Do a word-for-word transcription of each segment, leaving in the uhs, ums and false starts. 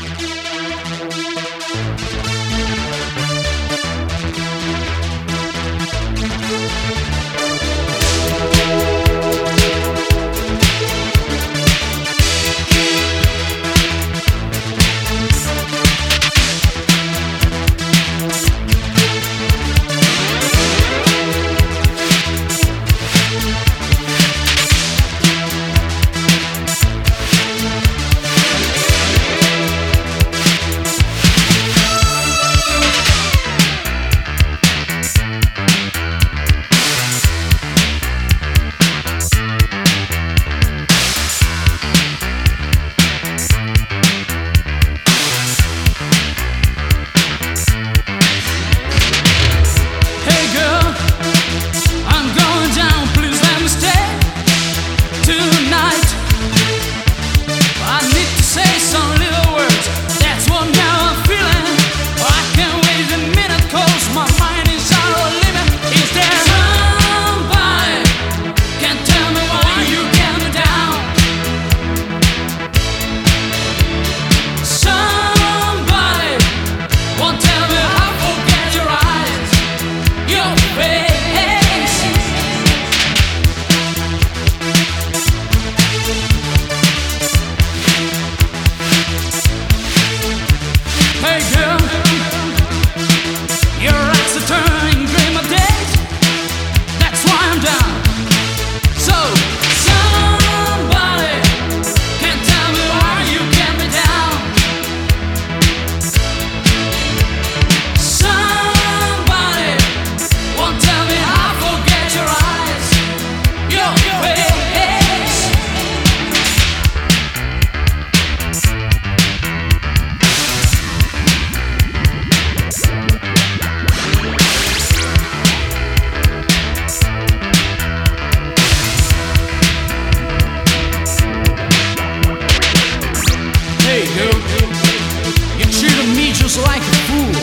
feels like a fool,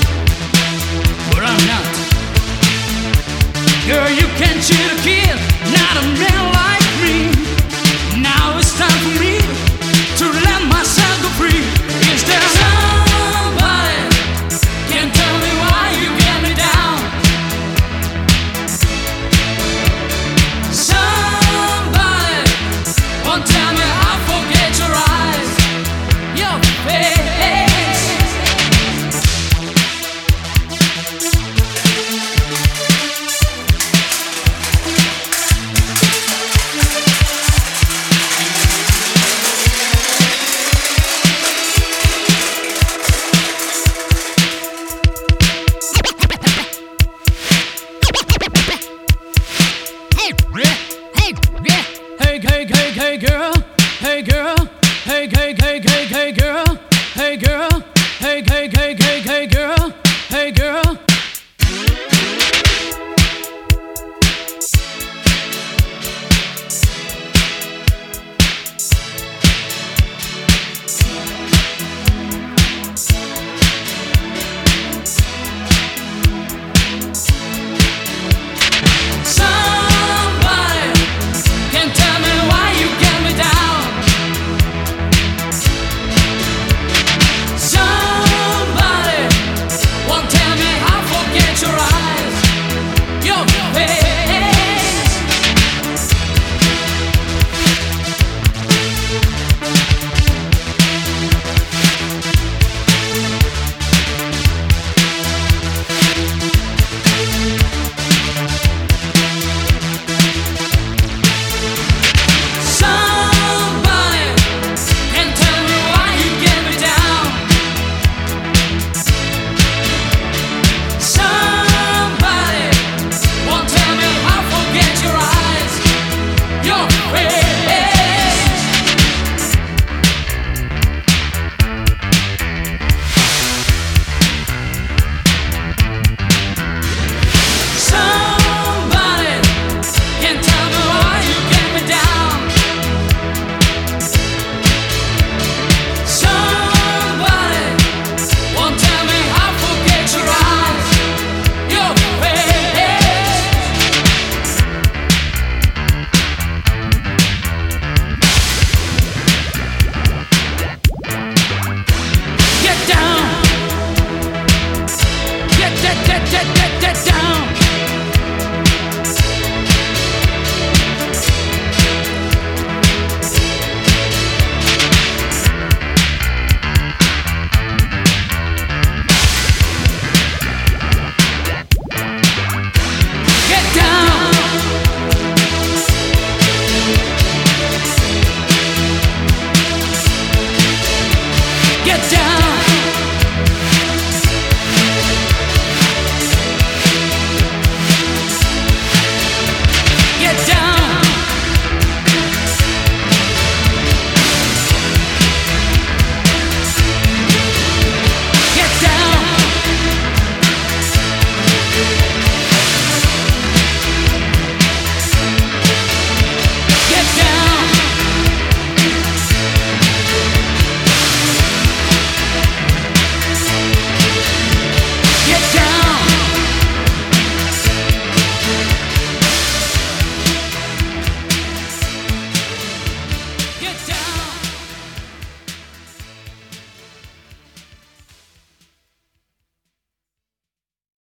but I'm not. Girl, you can't cheat a kid, not a man like me. Now it's time for me to let myself go free. Is there somebody can tell me why you get me down? Somebody won't tell me I forget your eyes, your face. Hey, hey, hey, hey, girl, hey, girl, hey, hey, hey, hey, hey, girl, hey, girl, hey, hey, hey.